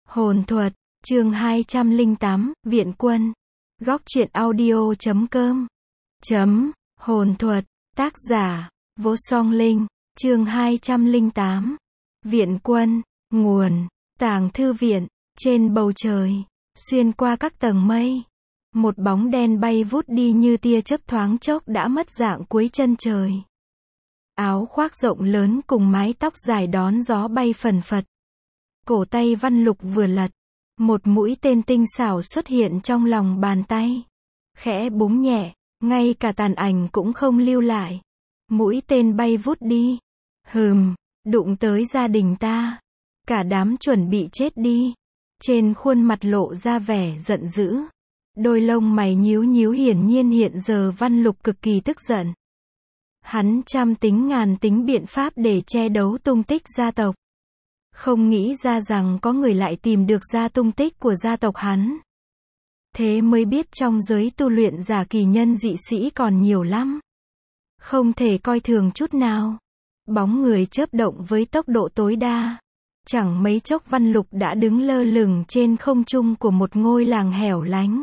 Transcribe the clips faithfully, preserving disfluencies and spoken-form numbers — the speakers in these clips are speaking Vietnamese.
Hồn thuật, chương hai trăm lẻ tám, Viện Quân. Góc truyện audio chấm com. Chấm, hồn thuật, tác giả, Vô Song Linh, chương hai trăm lẻ tám. Viện Quân, nguồn, tàng thư viện, trên bầu trời, xuyên qua các tầng mây. Một bóng đen bay vút đi như tia chớp thoáng chốc đã mất dạng cuối chân trời. Áo khoác rộng lớn cùng mái tóc dài đón gió bay phần phật. Cổ tay Văn Lục vừa lật, một mũi tên tinh xảo xuất hiện trong lòng bàn tay. Khẽ búng nhẹ, ngay cả tàn ảnh cũng không lưu lại. Mũi tên bay vút đi. Hừm, đụng tới gia đình ta. Cả đám chuẩn bị chết đi. Trên khuôn mặt lộ ra vẻ giận dữ. Đôi lông mày nhíu nhíu, hiển nhiên hiện giờ Văn Lục cực kỳ tức giận. Hắn trăm tính ngàn tính biện pháp để che giấu tung tích gia tộc. Không nghĩ ra rằng có người lại tìm được ra tung tích của gia tộc hắn. Thế mới biết trong giới tu luyện giả kỳ nhân dị sĩ còn nhiều lắm. Không thể coi thường chút nào. Bóng người chớp động với tốc độ tối đa. Chẳng mấy chốc Văn Lục đã đứng lơ lửng trên không trung của một ngôi làng hẻo lánh.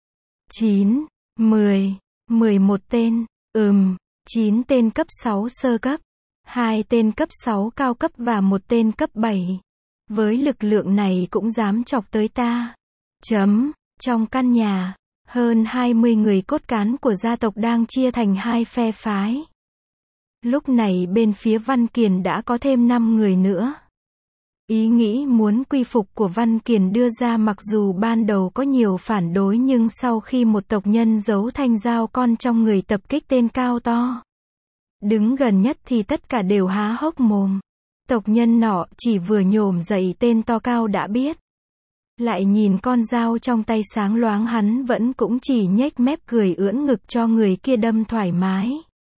chín, mười, mười một tên, ừm, chín tên cấp sáu sơ cấp, hai tên cấp sáu cao cấp và một tên cấp bảy. Với lực lượng này cũng dám chọc tới ta. Chấm, trong căn nhà, hơn hai mươi người cốt cán của gia tộc đang chia thành hai phe phái. Lúc này bên phía Văn Kiền đã có thêm năm người nữa. Ý nghĩ muốn quy phục của Văn Kiền đưa ra mặc dù ban đầu có nhiều phản đối, nhưng sau khi một tộc nhân giấu thanh dao con trong người tập kích tên cao to đứng gần nhất thì tất cả đều há hốc mồm. Tộc nhân nọ chỉ vừa nhổm dậy tên to cao đã biết. Lại nhìn con dao trong tay sáng loáng, hắn vẫn cũng chỉ nhếch mép cười ưỡn ngực cho người kia đâm thoải mái.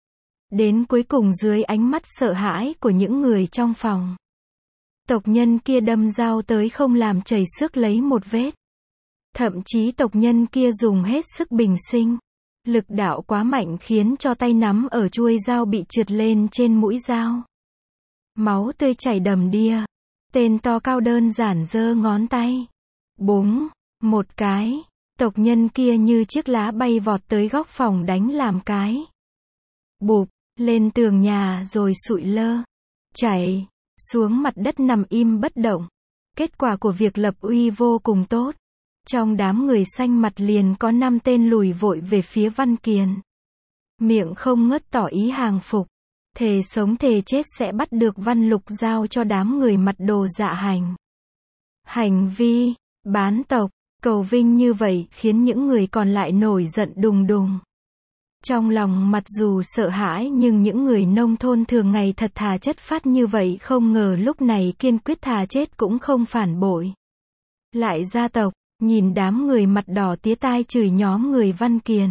Đến cuối cùng dưới ánh mắt sợ hãi của những người trong phòng, tộc nhân kia đâm dao tới không làm chảy xước lấy một vết. Thậm chí tộc nhân kia dùng hết sức bình sinh. Lực đạo quá mạnh khiến cho tay nắm ở chuôi dao bị trượt lên trên mũi dao. Máu tươi chảy đầm đìa. Tên to cao đơn giản giơ ngón tay. Búng, một cái. Tộc nhân kia như chiếc lá bay vọt tới góc phòng đánh làm cái. Bụp, lên tường nhà rồi sụi lơ. Chảy, xuống mặt đất nằm im bất động. Kết quả của việc lập uy vô cùng tốt. Trong đám người xanh mặt liền có năm tên lùi vội về phía Văn Kiền. Miệng không ngớt tỏ ý hàng phục. Thề sống thề chết sẽ bắt được Văn Lục giao cho đám người mặt đồ dạ hành. Hành vi, bán tộc, cầu vinh như vậy khiến những người còn lại nổi giận đùng đùng. Trong lòng mặc dù sợ hãi nhưng những người nông thôn thường ngày thật thà chất phát như vậy không ngờ lúc này kiên quyết thà chết cũng không phản bội. Lại gia tộc. Nhìn đám người mặt đỏ tía tai chửi nhóm người Văn Kiền.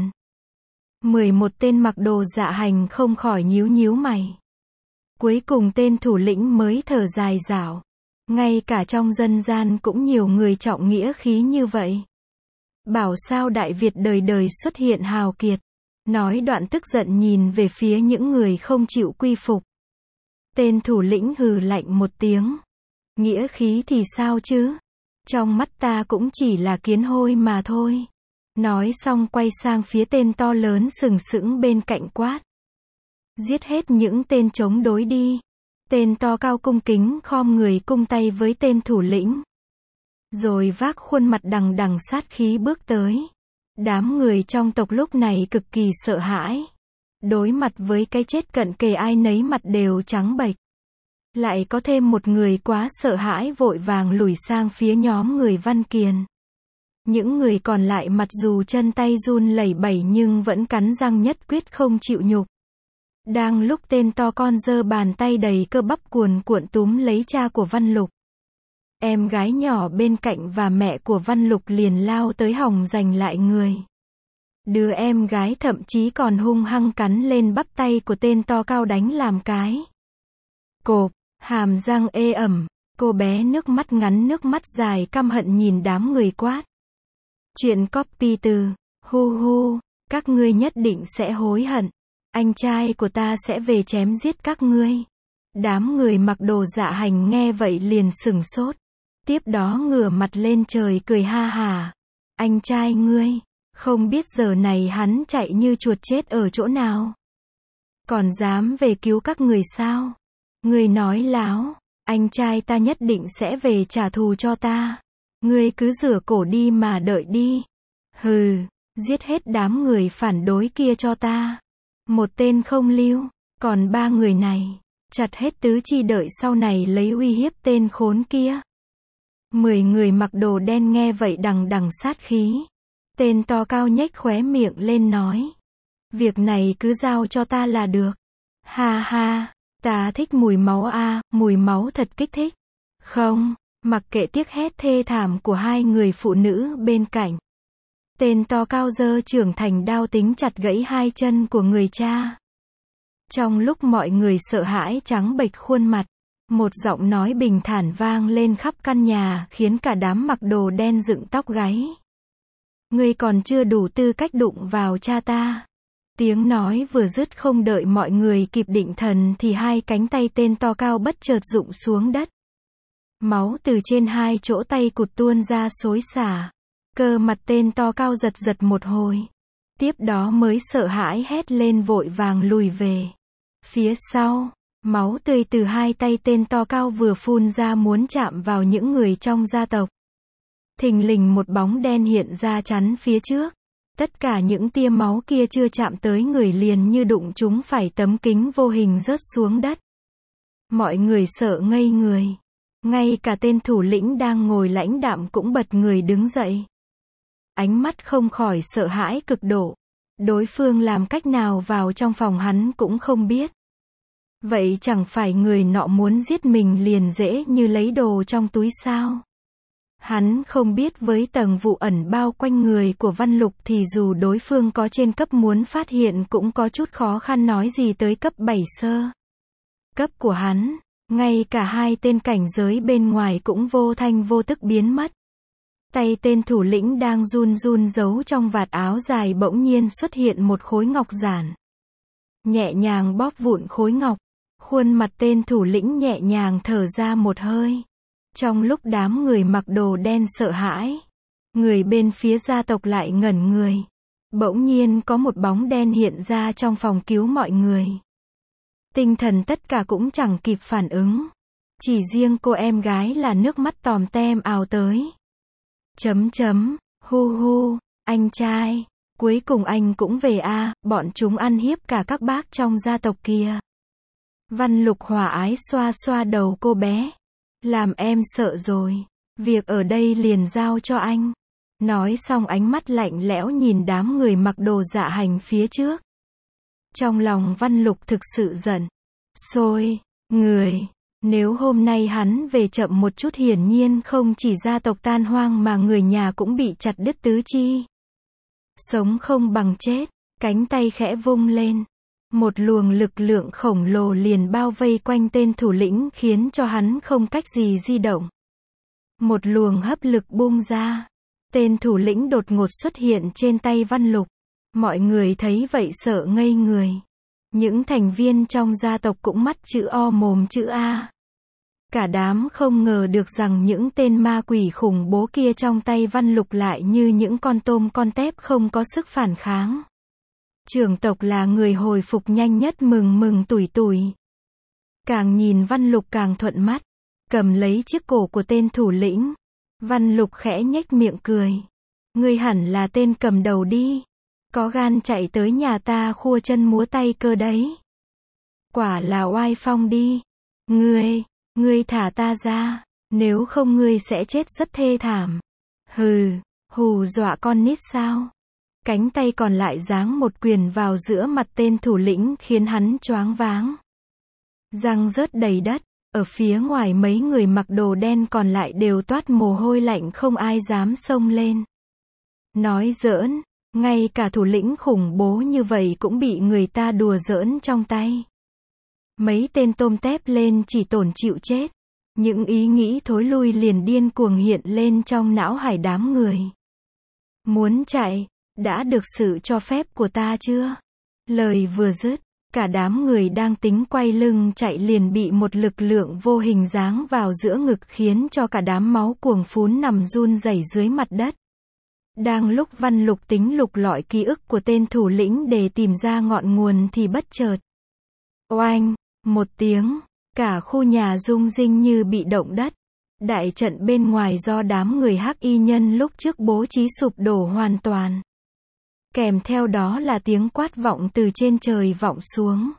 mười một tên mặc đồ dạ hành không khỏi nhíu nhíu mày. Cuối cùng tên thủ lĩnh mới thở dài rảo. Ngay cả trong dân gian cũng nhiều người trọng nghĩa khí như vậy. Bảo sao Đại Việt đời đời xuất hiện hào kiệt. Nói đoạn tức giận nhìn về phía những người không chịu quy phục. Tên thủ lĩnh hừ lạnh một tiếng. Nghĩa khí thì sao chứ? Trong mắt ta cũng chỉ là kiến hôi mà thôi. Nói xong quay sang phía tên to lớn sừng sững bên cạnh quát. Giết hết những tên chống đối đi. Tên to cao cung kính khom người cung tay với tên thủ lĩnh. Rồi vác khuôn mặt đằng đằng sát khí bước tới. Đám người trong tộc lúc này cực kỳ sợ hãi. Đối mặt với cái chết cận kề ai nấy mặt đều trắng bệch. Lại có thêm một người quá sợ hãi vội vàng lùi sang phía nhóm người Văn Kiền. Những người còn lại mặc dù chân tay run lẩy bẩy nhưng vẫn cắn răng nhất quyết không chịu nhục. Đang lúc tên to con giơ bàn tay đầy cơ bắp cuồn cuộn túm lấy cha của Văn Lục. Em gái nhỏ bên cạnh và mẹ của Văn Lục liền lao tới hòng giành lại người. Đứa em gái thậm chí còn hung hăng cắn lên bắp tay của tên to cao đánh làm cái. Cộp. Hàm răng ê ẩm, cô bé nước mắt ngắn nước mắt dài căm hận nhìn đám người quát. Chuyện copy từ, hu hu, các ngươi nhất định sẽ hối hận. Anh trai của ta sẽ về chém giết các ngươi. Đám người mặc đồ dạ hành nghe vậy liền sửng sốt. Tiếp đó ngửa mặt lên trời cười ha hả. Anh trai ngươi, không biết giờ này hắn chạy như chuột chết ở chỗ nào. Còn dám về cứu các người sao? Ngươi nói láo, anh trai ta nhất định sẽ về trả thù cho ta. Ngươi cứ rửa cổ đi mà đợi đi. Hừ, giết hết đám người phản đối kia cho ta. Một tên không lưu, còn ba người này, chặt hết tứ chi đợi sau này lấy uy hiếp tên khốn kia. Mười người mặc đồ đen nghe vậy đằng đằng sát khí. Tên to cao nhếch khóe miệng lên nói. Việc này cứ giao cho ta là được. Ha ha, ta thích mùi máu a, mùi máu thật kích thích. Không, mặc kệ tiếc hét thê thảm của hai người phụ nữ bên cạnh. Tên to cao giơ trưởng thành đao tính chặt gãy hai chân của người cha. Trong lúc mọi người sợ hãi trắng bệch khuôn mặt, một giọng nói bình thản vang lên khắp căn nhà, khiến cả đám mặc đồ đen dựng tóc gáy. Ngươi còn chưa đủ tư cách đụng vào cha ta. Tiếng nói vừa dứt, không đợi mọi người kịp định thần thì hai cánh tay tên to cao bất chợt rụng xuống đất. Máu từ trên hai chỗ tay cụt tuôn ra xối xả. Cơ mặt tên to cao giật giật một hồi. Tiếp đó mới sợ hãi hét lên vội vàng lùi về. Phía sau, máu tươi từ hai tay tên to cao vừa phun ra muốn chạm vào những người trong gia tộc. Thình lình một bóng đen hiện ra chắn phía trước. Tất cả những tia máu kia chưa chạm tới người liền như đụng chúng phải tấm kính vô hình rớt xuống đất. Mọi người sợ ngây người. Ngay cả tên thủ lĩnh đang ngồi lãnh đạm cũng bật người đứng dậy. Ánh mắt không khỏi sợ hãi cực độ. Đối phương làm cách nào vào trong phòng hắn cũng không biết. Vậy chẳng phải người nọ muốn giết mình liền dễ như lấy đồ trong túi sao? Hắn không biết với tầng vụ ẩn bao quanh người của Văn Lục thì dù đối phương có trên cấp muốn phát hiện cũng có chút khó khăn nói gì tới cấp bảy sơ. Cấp của hắn, ngay cả hai tên cảnh giới bên ngoài cũng vô thanh vô tức biến mất. Tay tên thủ lĩnh đang run run giấu trong vạt áo dài bỗng nhiên xuất hiện một khối ngọc giản. Nhẹ nhàng bóp vụn khối ngọc, khuôn mặt tên thủ lĩnh nhẹ nhàng thở ra một hơi. Trong lúc đám người mặc đồ đen sợ hãi, người bên phía gia tộc lại ngẩn người. Bỗng nhiên có một bóng đen hiện ra trong phòng cứu mọi người. Tinh thần tất cả cũng chẳng kịp phản ứng. Chỉ riêng cô em gái là nước mắt tòm tem ào tới. Chấm chấm, hu hu, anh trai, cuối cùng anh cũng về a, à, bọn chúng ăn hiếp cả các bác trong gia tộc kia. Văn Lục hòa ái xoa xoa đầu cô bé. Làm em sợ rồi, việc ở đây liền giao cho anh. Nói xong ánh mắt lạnh lẽo nhìn đám người mặc đồ dạ hành phía trước. Trong lòng Văn Lục thực sự giận. Xôi, người, nếu hôm nay hắn về chậm một chút hiển nhiên không chỉ gia tộc tan hoang mà người nhà cũng bị chặt đứt tứ chi. Sống không bằng chết, cánh tay khẽ vung lên. Một luồng lực lượng khổng lồ liền bao vây quanh tên thủ lĩnh khiến cho hắn không cách gì di động. Một luồng hấp lực bung ra. Tên thủ lĩnh đột ngột xuất hiện trên tay Văn Lục. Mọi người thấy vậy sợ ngây người. Những thành viên trong gia tộc cũng mắt chữ O mồm chữ A. Cả đám không ngờ được rằng những tên ma quỷ khủng bố kia trong tay Văn Lục lại như những con tôm con tép không có sức phản kháng. Trưởng tộc là người hồi phục nhanh nhất mừng mừng tủi tủi. Càng nhìn Văn Lục càng thuận mắt. Cầm lấy chiếc cổ của tên thủ lĩnh. Văn Lục khẽ nhếch miệng cười. Ngươi hẳn là tên cầm đầu đi. Có gan chạy tới nhà ta khua chân múa tay cơ đấy. Quả là oai phong đi. Ngươi, ngươi thả ta ra. Nếu không ngươi sẽ chết rất thê thảm. Hừ, hù dọa con nít sao? Cánh tay còn lại giáng một quyền vào giữa mặt tên thủ lĩnh khiến hắn choáng váng. Răng rớt đầy đất, ở phía ngoài mấy người mặc đồ đen còn lại đều toát mồ hôi lạnh không ai dám xông lên. Nói giỡn, ngay cả thủ lĩnh khủng bố như vậy cũng bị người ta đùa giỡn trong tay. Mấy tên tôm tép lên chỉ tổn chịu chết. Những ý nghĩ thối lui liền điên cuồng hiện lên trong não hải đám người. Muốn chạy, đã được sự cho phép của ta chưa? Lời vừa dứt, Cả đám người đang tính quay lưng chạy liền bị một lực lượng vô hình giáng vào giữa ngực khiến cho cả đám máu cuồng phún nằm run rẩy dưới mặt đất. Đang lúc Văn Lục tính lục lọi ký ức của tên thủ lĩnh để tìm ra ngọn nguồn thì bất chợt. Oanh! Một tiếng, cả khu nhà rung rinh như bị động đất. Đại trận bên ngoài do đám người hắc y nhân lúc trước bố trí sụp đổ hoàn toàn. Kèm theo đó là tiếng quát vọng từ trên trời vọng xuống.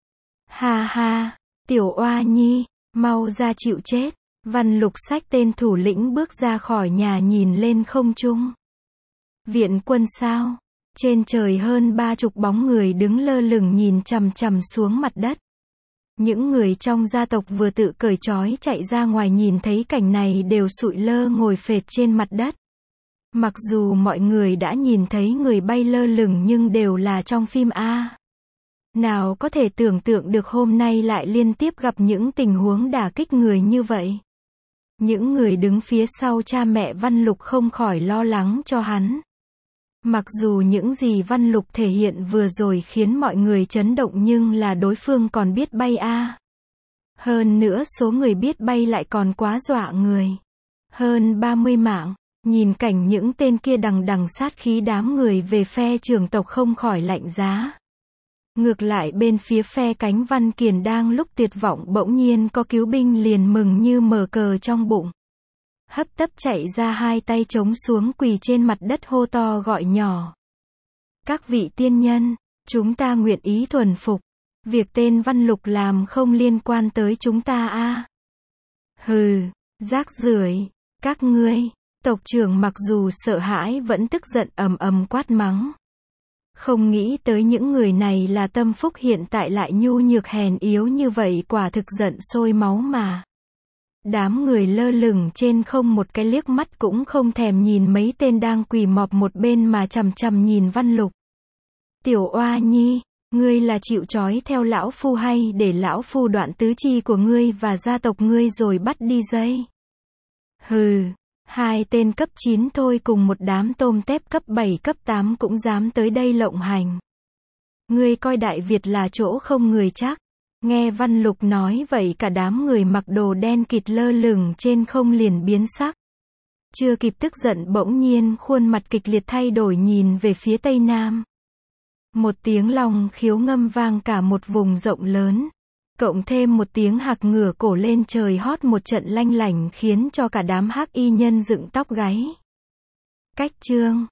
Ha ha, tiểu oa nhi, mau ra chịu chết. Văn Lục xách tên thủ lĩnh bước ra khỏi nhà nhìn lên không trung. Viện quân sao? Trên trời hơn ba chục bóng người đứng lơ lửng nhìn chằm chằm xuống mặt đất. Những người trong gia tộc vừa tự cởi trói chạy ra ngoài nhìn thấy cảnh này đều sụi lơ ngồi phệt trên mặt đất. Mặc dù mọi người đã nhìn thấy người bay lơ lửng nhưng đều là trong phim A. Nào có thể tưởng tượng được hôm nay lại liên tiếp gặp những tình huống đả kích người như vậy. Những người đứng phía sau cha mẹ Văn Lục không khỏi lo lắng cho hắn. Mặc dù những gì Văn Lục thể hiện vừa rồi khiến mọi người chấn động nhưng là đối phương còn biết bay a. Hơn nữa số người biết bay lại còn quá dọa người. Hơn ba mươi mạng, nhìn cảnh những tên kia đằng đằng sát khí đám người về phe trưởng tộc không khỏi lạnh giá. Ngược lại bên phía phe cánh Văn Kiền đang lúc tuyệt vọng bỗng nhiên có cứu binh liền mừng như mở cờ trong bụng. Hấp tấp chạy ra hai tay chống xuống quỳ trên mặt đất hô to gọi nhỏ. Các vị tiên nhân, chúng ta nguyện ý thuần phục. Việc tên Văn Lục làm không liên quan tới chúng ta a. Hừ, rác rưởi, các ngươi. Tộc trưởng mặc dù sợ hãi vẫn tức giận ầm ầm quát mắng. Không nghĩ tới những người này là tâm phúc hiện tại lại nhu nhược hèn yếu như vậy quả thực giận sôi máu mà. Đám người lơ lửng trên không một cái liếc mắt cũng không thèm nhìn mấy tên đang quỳ mọp một bên mà chằm chằm nhìn Văn Lục. Tiểu oa nhi, ngươi là chịu trói theo lão phu hay để lão phu đoạn tứ chi của ngươi và gia tộc ngươi rồi bắt đi dây? Hừ, hai tên cấp chín thôi cùng một đám tôm tép cấp bảy cấp tám cũng dám tới đây lộng hành. Ngươi coi Đại Việt là chỗ không người chắc. Nghe Văn Lục nói vậy cả đám người mặc đồ đen kịt lơ lửng trên không liền biến sắc. Chưa kịp tức giận bỗng nhiên khuôn mặt kịch liệt thay đổi nhìn về phía tây nam. Một tiếng long khiếu ngâm vang cả một vùng rộng lớn. Cộng thêm một tiếng hạc ngửa cổ lên trời hót một trận lanh lảnh khiến cho cả đám hắc y nhân dựng tóc gáy. Cách chương